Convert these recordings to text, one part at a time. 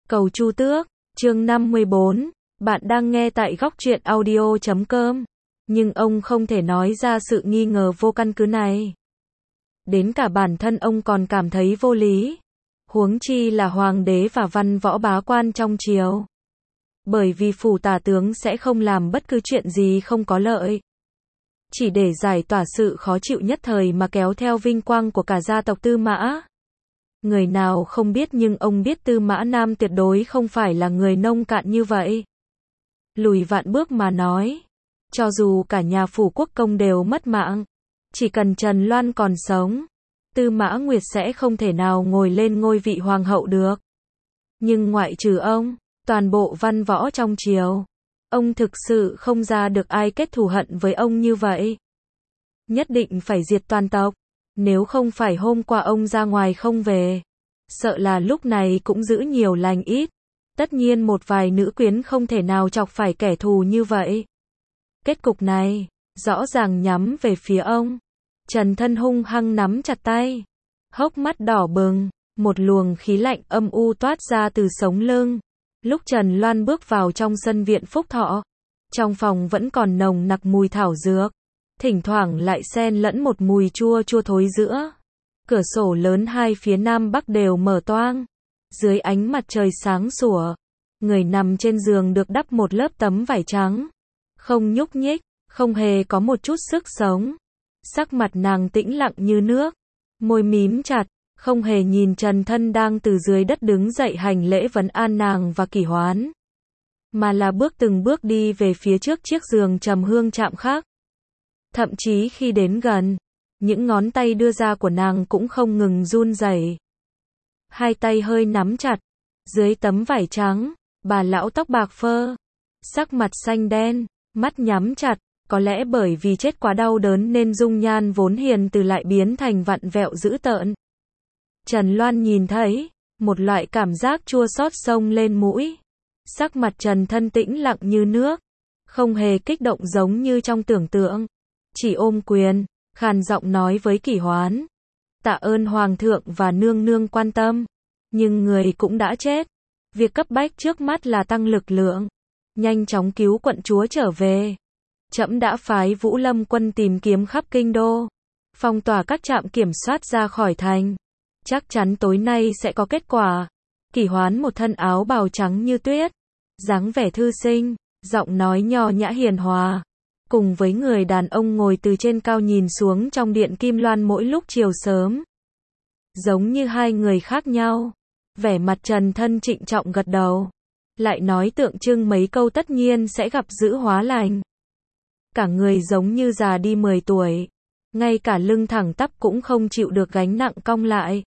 Cầu Chu Tước, chương 54, bạn đang nghe tại góc truyện audio.com, nhưng ông không thể nói ra sự nghi ngờ vô căn cứ này. Đến cả bản thân ông còn cảm thấy vô lý. Huống chi là hoàng đế và văn võ bá quan trong triều. Bởi vì phủ tả tướng sẽ không làm bất cứ chuyện gì không có lợi. Chỉ để giải tỏa sự khó chịu nhất thời mà kéo theo vinh quang của cả gia tộc Tư Mã. Người nào không biết nhưng ông biết Tư Mã Nam tuyệt đối không phải là người nông cạn như vậy. Lùi vạn bước mà nói, cho dù cả nhà phủ quốc công đều mất mạng, chỉ cần Trần Loan còn sống, Tư Mã Nguyệt sẽ không thể nào ngồi lên ngôi vị hoàng hậu được. Nhưng ngoại trừ ông, toàn bộ văn võ trong triều, ông thực sự không ra được ai kết thù hận với ông như vậy. Nhất định phải diệt toàn tộc. Nếu không phải hôm qua ông ra ngoài không về, sợ là lúc này cũng giữ nhiều lành ít. Tất nhiên một vài nữ quyến không thể nào chọc phải kẻ thù như vậy. Kết cục này, rõ ràng nhắm về phía ông. Trần Thân hung hăng nắm chặt tay, hốc mắt đỏ bừng, một luồng khí lạnh âm u toát ra từ sống lưng. Lúc Trần Loan bước vào trong sân viện Phúc Thọ, trong phòng vẫn còn nồng nặc mùi thảo dược. Thỉnh thoảng lại xen lẫn một mùi chua chua thối giữa. Cửa sổ lớn hai phía nam bắc đều mở toang. Dưới ánh mặt trời sáng sủa, người nằm trên giường được đắp một lớp tấm vải trắng. Không nhúc nhích, không hề có một chút sức sống. Sắc mặt nàng tĩnh lặng như nước, môi mím chặt, không hề nhìn Trần Thân đang từ dưới đất đứng dậy hành lễ vấn an nàng và Kỷ Hoán. Mà là từng bước đi về phía trước chiếc giường trầm hương chạm khắc. Thậm chí khi đến gần, những ngón tay đưa ra của nàng cũng không ngừng run rẩy. Hai tay hơi nắm chặt, dưới tấm vải trắng, bà lão tóc bạc phơ, sắc mặt xanh đen, mắt nhắm chặt, có lẽ bởi vì chết quá đau đớn nên dung nhan vốn hiền từ lại biến thành vặn vẹo dữ tợn. Trần Loan nhìn thấy, một loại cảm giác chua xót xông lên mũi. Sắc mặt Trần Thân tĩnh lặng như nước, không hề kích động giống như trong tưởng tượng. Chỉ ôm quyền, khàn giọng nói với Kỷ Hoán. Tạ ơn Hoàng thượng và nương nương quan tâm. Nhưng người cũng đã chết. Việc cấp bách trước mắt là tăng lực lượng. Nhanh chóng cứu quận chúa trở về. Trẫm đã phái Vũ Lâm quân tìm kiếm khắp kinh đô. Phong tỏa các trạm kiểm soát ra khỏi thành. Chắc chắn tối nay sẽ có kết quả. Kỷ Hoán một thân áo bào trắng như tuyết. Dáng vẻ thư sinh, giọng nói nho nhã hiền hòa. Cùng với người đàn ông ngồi từ trên cao nhìn xuống trong điện Kim Loan mỗi lúc chiều sớm. Giống như hai người khác nhau. Vẻ mặt Trần Thân trịnh trọng gật đầu. Lại nói tượng trưng mấy câu tất nhiên sẽ gặp dữ hóa lành. Cả người giống như già đi 10 tuổi. Ngay cả lưng thẳng tắp cũng không chịu được gánh nặng cong lại.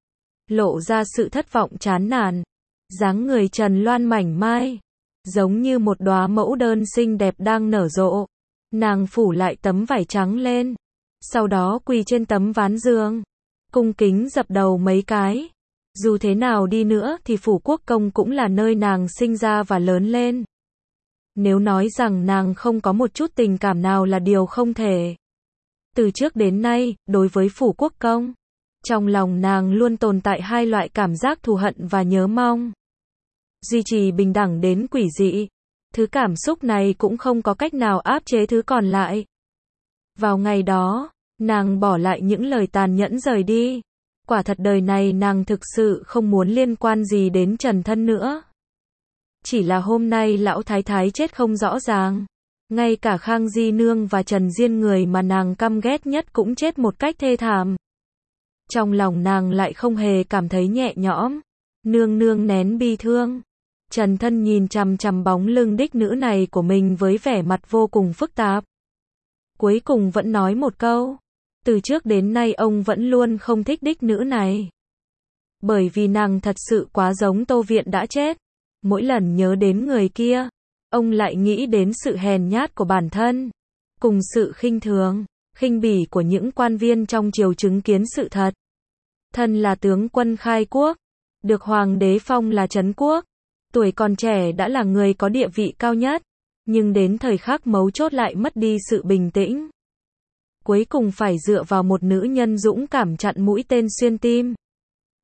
Lộ ra sự thất vọng chán nản. Dáng người Trần Loan mảnh mai. Giống như một đóa mẫu đơn xinh đẹp đang nở rộ. Nàng phủ lại tấm vải trắng lên. Sau đó quỳ trên tấm ván giường. Cung kính dập đầu mấy cái. Dù thế nào đi nữa thì phủ quốc công cũng là nơi nàng sinh ra và lớn lên. Nếu nói rằng nàng không có một chút tình cảm nào là điều không thể. Từ trước đến nay, đối với phủ quốc công, trong lòng nàng luôn tồn tại hai loại cảm giác thù hận và nhớ mong. Duy trì bình đẳng đến quỷ dị. Thứ cảm xúc này cũng không có cách nào áp chế thứ còn lại. Vào ngày đó, nàng bỏ lại những lời tàn nhẫn rời đi. Quả thật đời này nàng thực sự không muốn liên quan gì đến Trần Thân nữa. Chỉ là hôm nay lão thái thái chết không rõ ràng. Ngay cả Khang Di Nương và Trần Diên người mà nàng căm ghét nhất cũng chết một cách thê thảm. Trong lòng nàng lại không hề cảm thấy nhẹ nhõm. Nương nương nén bi thương. Trần Thân nhìn chằm chằm bóng lưng đích nữ này của mình với vẻ mặt vô cùng phức tạp. Cuối cùng vẫn nói một câu. Từ trước đến nay ông vẫn luôn không thích đích nữ này. Bởi vì nàng thật sự quá giống Tô Viện đã chết. Mỗi lần nhớ đến người kia, ông lại nghĩ đến sự hèn nhát của bản thân. Cùng sự khinh thường, khinh bỉ của những quan viên trong triều chứng kiến sự thật. Thân là tướng quân khai quốc, được hoàng đế phong là trấn quốc. Tuổi còn trẻ đã là người có địa vị cao nhất, nhưng đến thời khắc mấu chốt lại mất đi sự bình tĩnh. Cuối cùng phải dựa vào một nữ nhân dũng cảm chặn mũi tên xuyên tim.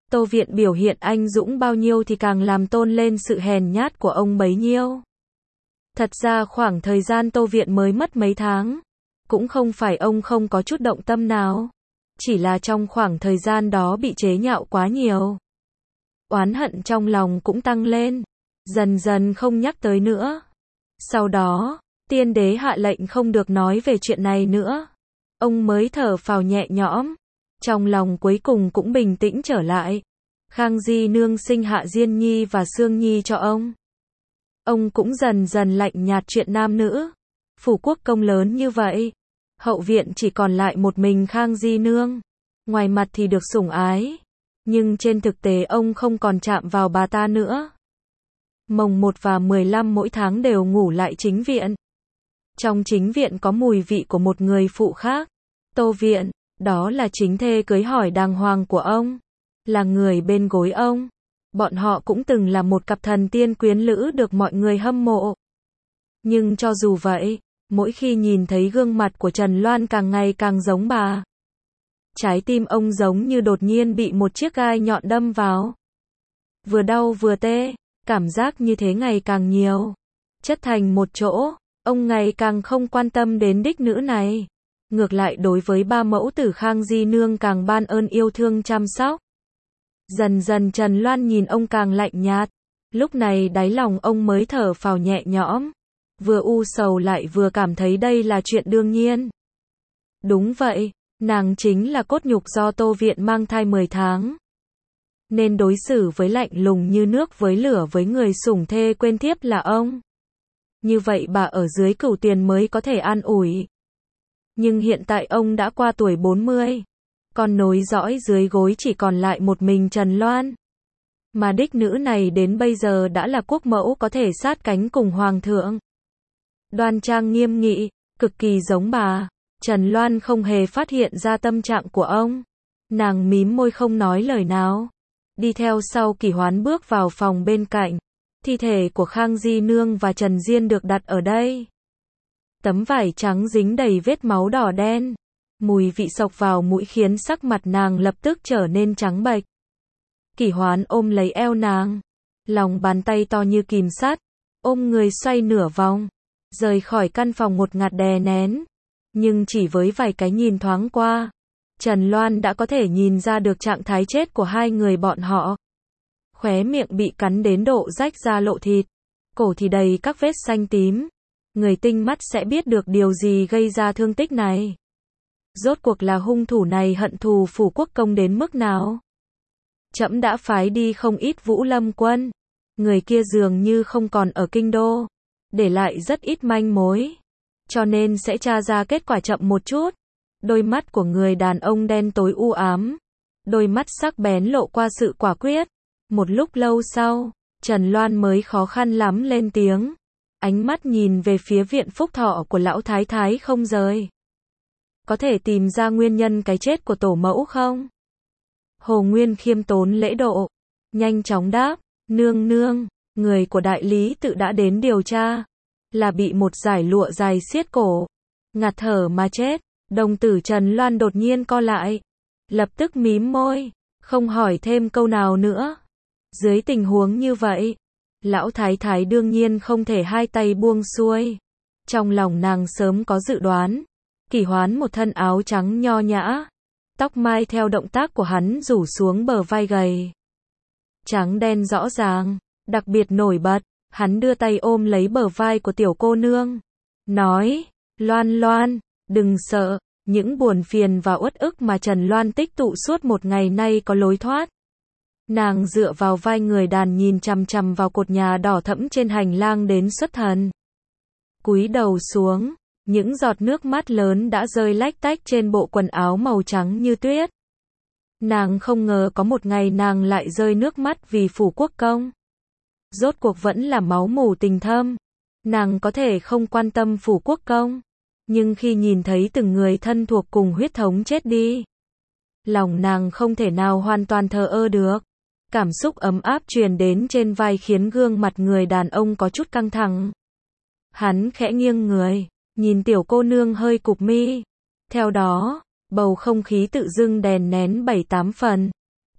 Tô Viện biểu hiện anh dũng bao nhiêu thì càng làm tôn lên sự hèn nhát của ông bấy nhiêu. Thật ra khoảng thời gian Tô Viện mới mất mấy tháng, cũng không phải ông không có chút động tâm nào. Chỉ là trong khoảng thời gian đó bị chế nhạo quá nhiều. Oán hận trong lòng cũng tăng lên, dần dần không nhắc tới nữa. Sau đó, tiên đế hạ lệnh không được nói về chuyện này nữa. Ông mới thở phào nhẹ nhõm, trong lòng cuối cùng cũng bình tĩnh trở lại. Khang Di Nương sinh Hạ Diên Nhi và Sương Nhi cho ông. Ông cũng dần dần lạnh nhạt chuyện nam nữ. Phủ quốc công lớn như vậy, hậu viện chỉ còn lại một mình Khang Di Nương. Ngoài mặt thì được sủng ái, nhưng trên thực tế ông không còn chạm vào bà ta nữa. Mồng 1 và 15 mỗi tháng đều ngủ lại chính viện. Trong chính viện có mùi vị của một người phụ khác. Tô Viện, đó là chính thê cưới hỏi đàng hoàng của ông, là người bên gối ông. Bọn họ cũng từng là một cặp thần tiên quyến lữ được mọi người hâm mộ. Nhưng cho dù vậy, mỗi khi nhìn thấy gương mặt của Trần Loan càng ngày càng giống bà, trái tim ông giống như đột nhiên bị một chiếc gai nhọn đâm vào. Vừa đau vừa tê, cảm giác như thế ngày càng nhiều. Chất thành một chỗ, ông ngày càng không quan tâm đến đích nữ này. Ngược lại đối với ba mẫu tử Khang Di Nương càng ban ơn yêu thương chăm sóc. Dần dần Trần Loan nhìn ông càng lạnh nhạt. Lúc này đáy lòng ông mới thở phào nhẹ nhõm. Vừa u sầu lại vừa cảm thấy đây là chuyện đương nhiên. Đúng vậy, nàng chính là cốt nhục do Tô Viện mang thai 10 tháng. Nên đối xử với lạnh lùng như nước với lửa với người sủng thê quên thiếp là ông. Như vậy bà ở dưới Cửu Tiền mới có thể an ủi. Nhưng hiện tại ông đã qua tuổi 40. Con nối dõi dưới gối chỉ còn lại một mình Trần Loan. Mà đích nữ này đến bây giờ đã là quốc mẫu có thể sát cánh cùng hoàng thượng. Đoan trang nghiêm nghị, cực kỳ giống bà. Trần Loan không hề phát hiện ra tâm trạng của ông. Nàng mím môi không nói lời nào. Đi theo sau Kỷ Hoán bước vào phòng bên cạnh. Thi thể của Khang Di Nương và Trần Diên được đặt ở đây. Tấm vải trắng dính đầy vết máu đỏ đen. Mùi vị xộc vào mũi khiến sắc mặt nàng lập tức trở nên trắng bệch. Kỷ Hoán ôm lấy eo nàng. Lòng bàn tay to như kìm sắt. Ôm người xoay nửa vòng. Rời khỏi căn phòng ngột ngạt đè nén. Nhưng chỉ với vài cái nhìn thoáng qua, Trần Loan đã có thể nhìn ra được trạng thái chết của hai người bọn họ. Khóe miệng bị cắn đến độ rách ra lộ thịt. Cổ thì đầy các vết xanh tím. Người tinh mắt sẽ biết được điều gì gây ra thương tích này. Rốt cuộc là hung thủ này hận thù phủ quốc công đến mức nào? Trẫm đã phái đi không ít Vũ Lâm quân. Người kia dường như không còn ở kinh đô. Để lại rất ít manh mối. Cho nên sẽ tra ra kết quả chậm một chút. Đôi mắt của người đàn ông đen tối u ám. Đôi mắt sắc bén lộ qua sự quả quyết. Một lúc lâu sau, Trần Loan mới khó khăn lắm lên tiếng. Ánh mắt nhìn về phía viện phúc thọ của lão thái thái không rời. Có thể tìm ra nguyên nhân cái chết của tổ mẫu không? Hồ Nguyên khiêm tốn lễ độ. Nhanh chóng đáp, nương nương, người của đại lý tự đã đến điều tra. Là bị một dải lụa dài xiết cổ. Ngạt thở mà chết. Đồng tử Trần Loan đột nhiên co lại. Lập tức mím môi. Không hỏi thêm câu nào nữa. Dưới tình huống như vậy, lão thái thái đương nhiên không thể hai tay buông xuôi. Trong lòng nàng sớm có dự đoán. Kỷ Hoán một thân áo trắng nho nhã. Tóc mai theo động tác của hắn rủ xuống bờ vai gầy. Trắng đen rõ ràng, đặc biệt nổi bật. Hắn đưa tay ôm lấy bờ vai của tiểu cô nương. Nói, Loan Loan, đừng sợ. Những buồn phiền và uất ức mà Trần Loan tích tụ suốt một ngày nay có lối thoát. Nàng dựa vào vai người đàn nhìn chằm chằm vào cột nhà đỏ thẫm trên hành lang đến xuất thần. Cúi đầu xuống, những giọt nước mắt lớn đã rơi lách tách trên bộ quần áo màu trắng như tuyết. Nàng không ngờ có một ngày nàng lại rơi nước mắt vì phủ quốc công. Rốt cuộc vẫn là máu mủ tình thâm. Nàng có thể không quan tâm phủ quốc công, nhưng khi nhìn thấy từng người thân thuộc cùng huyết thống chết đi, lòng nàng không thể nào hoàn toàn thờ ơ được. Cảm xúc ấm áp truyền đến trên vai khiến gương mặt người đàn ông có chút căng thẳng. Hắn khẽ nghiêng người, nhìn tiểu cô nương hơi cụp mi. Theo đó, bầu không khí tự dưng đè nén 7-8 phần.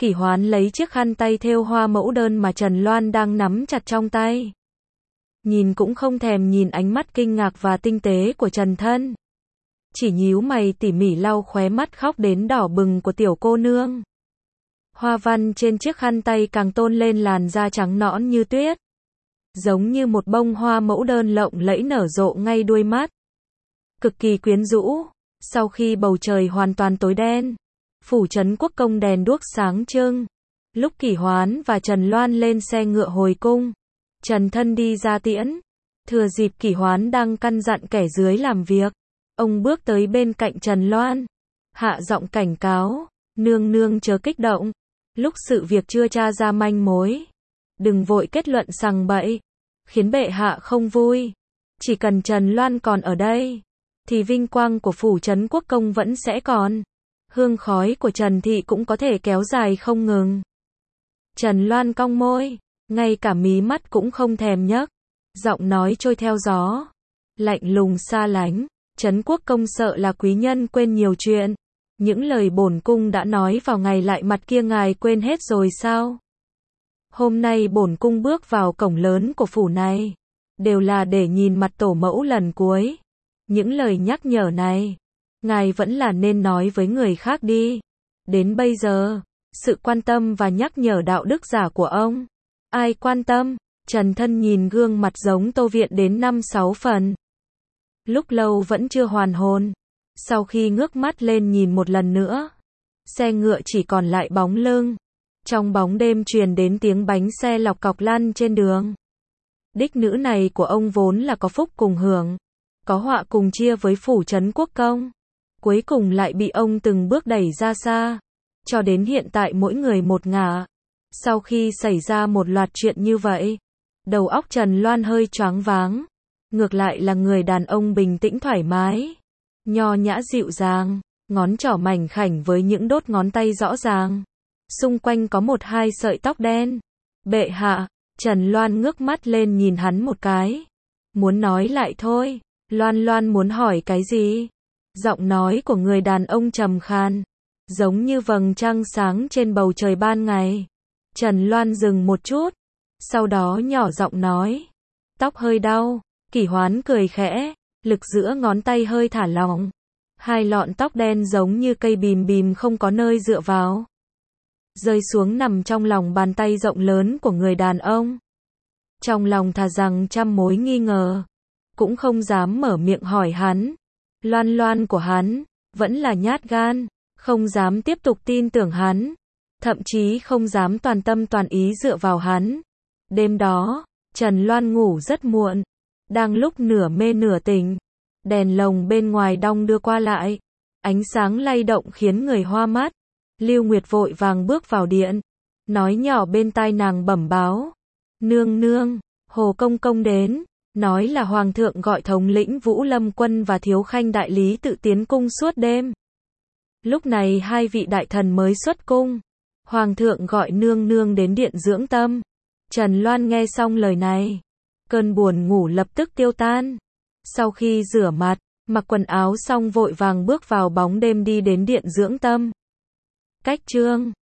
Kỷ Hoán lấy chiếc khăn tay thêu hoa mẫu đơn mà Trần Loan đang nắm chặt trong tay. Nhìn cũng không thèm nhìn ánh mắt kinh ngạc và tinh tế của Trần Thân. Chỉ nhíu mày tỉ mỉ lau khóe mắt khóc đến đỏ bừng của tiểu cô nương. Hoa văn trên chiếc khăn tay càng tôn lên làn da trắng nõn như tuyết. Giống như một bông hoa mẫu đơn lộng lẫy nở rộ ngay đuôi mắt. Cực kỳ quyến rũ. Sau khi bầu trời hoàn toàn tối đen, phủ trấn quốc công đèn đuốc sáng trưng. Lúc Kỷ Hoán và Trần Loan lên xe ngựa hồi cung, Trần Thân đi ra tiễn. Thừa dịp Kỷ Hoán đang căn dặn kẻ dưới làm việc, ông bước tới bên cạnh Trần Loan, hạ giọng cảnh cáo, nương nương chớ kích động. Lúc sự việc chưa tra ra manh mối, đừng vội kết luận sằng bậy, khiến bệ hạ không vui. Chỉ cần Trần Loan còn ở đây, thì vinh quang của phủ trấn quốc công vẫn sẽ còn. Hương khói của Trần Thị cũng có thể kéo dài không ngừng. Trần Loan cong môi, ngay cả mí mắt cũng không thèm nhấc, giọng nói trôi theo gió, lạnh lùng xa lánh. Trấn quốc công sợ là quý nhân quên nhiều chuyện. Những lời bổn cung đã nói vào ngày lại mặt kia ngài quên hết rồi sao? Hôm nay bổn cung bước vào cổng lớn của phủ này, đều là để nhìn mặt tổ mẫu lần cuối. Những lời nhắc nhở này, ngài vẫn là nên nói với người khác đi. Đến bây giờ, sự quan tâm và nhắc nhở đạo đức giả của ông, ai quan tâm? Trần Thân nhìn gương mặt giống Tô Viện đến 5-6 phần. Lúc lâu vẫn chưa hoàn hồn. Sau khi ngước mắt lên nhìn một lần nữa, xe ngựa chỉ còn lại bóng lưng. Trong bóng đêm truyền đến tiếng bánh xe lọc cọc lăn trên đường. Đích nữ này của ông vốn là có phúc cùng hưởng, có họa cùng chia với phủ trấn quốc công. Cuối cùng lại bị ông từng bước đẩy ra xa. Cho đến hiện tại mỗi người một ngả. Sau khi xảy ra một loạt chuyện như vậy, đầu óc Trần Loan hơi choáng váng. Ngược lại là người đàn ông bình tĩnh thoải mái, nho nhã dịu dàng, ngón trỏ mảnh khảnh với những đốt ngón tay rõ ràng. Xung quanh có 1-2 sợi tóc đen. Bệ hạ, Trần Loan ngước mắt lên nhìn hắn một cái. Muốn nói lại thôi. Loan Loan muốn hỏi cái gì? Giọng nói của người đàn ông trầm khan, giống như vầng trăng sáng trên bầu trời ban ngày. Trần Loan dừng một chút, sau đó nhỏ giọng nói, tóc hơi đau. Kỷ Hoán cười khẽ, lực giữa ngón tay hơi thả lỏng. 2 lọn tóc đen giống như cây bìm bìm không có nơi dựa vào, rơi xuống nằm trong lòng bàn tay rộng lớn của người đàn ông. Trong lòng thà rằng trăm mối nghi ngờ, cũng không dám mở miệng hỏi hắn. Loan Loan của hắn, vẫn là nhát gan, không dám tiếp tục tin tưởng hắn, thậm chí không dám toàn tâm toàn ý dựa vào hắn. Đêm đó, Trần Loan ngủ rất muộn, đang lúc nửa mê nửa tỉnh, đèn lồng bên ngoài đong đưa qua lại, ánh sáng lay động khiến người hoa mắt. Lưu Nguyệt vội vàng bước vào điện, nói nhỏ bên tai nàng bẩm báo, nương nương, Hồ công công đến, nói là hoàng thượng gọi thống lĩnh Vũ Lâm quân và thiếu khanh đại lý tự tiến cung suốt đêm. Lúc này 2 vị đại thần mới xuất cung, hoàng thượng gọi nương nương đến điện dưỡng tâm. Trần Loan nghe xong lời này, cơn buồn ngủ lập tức tiêu tan. Sau khi rửa mặt, mặc quần áo xong vội vàng bước vào bóng đêm đi đến điện dưỡng tâm. Cách chương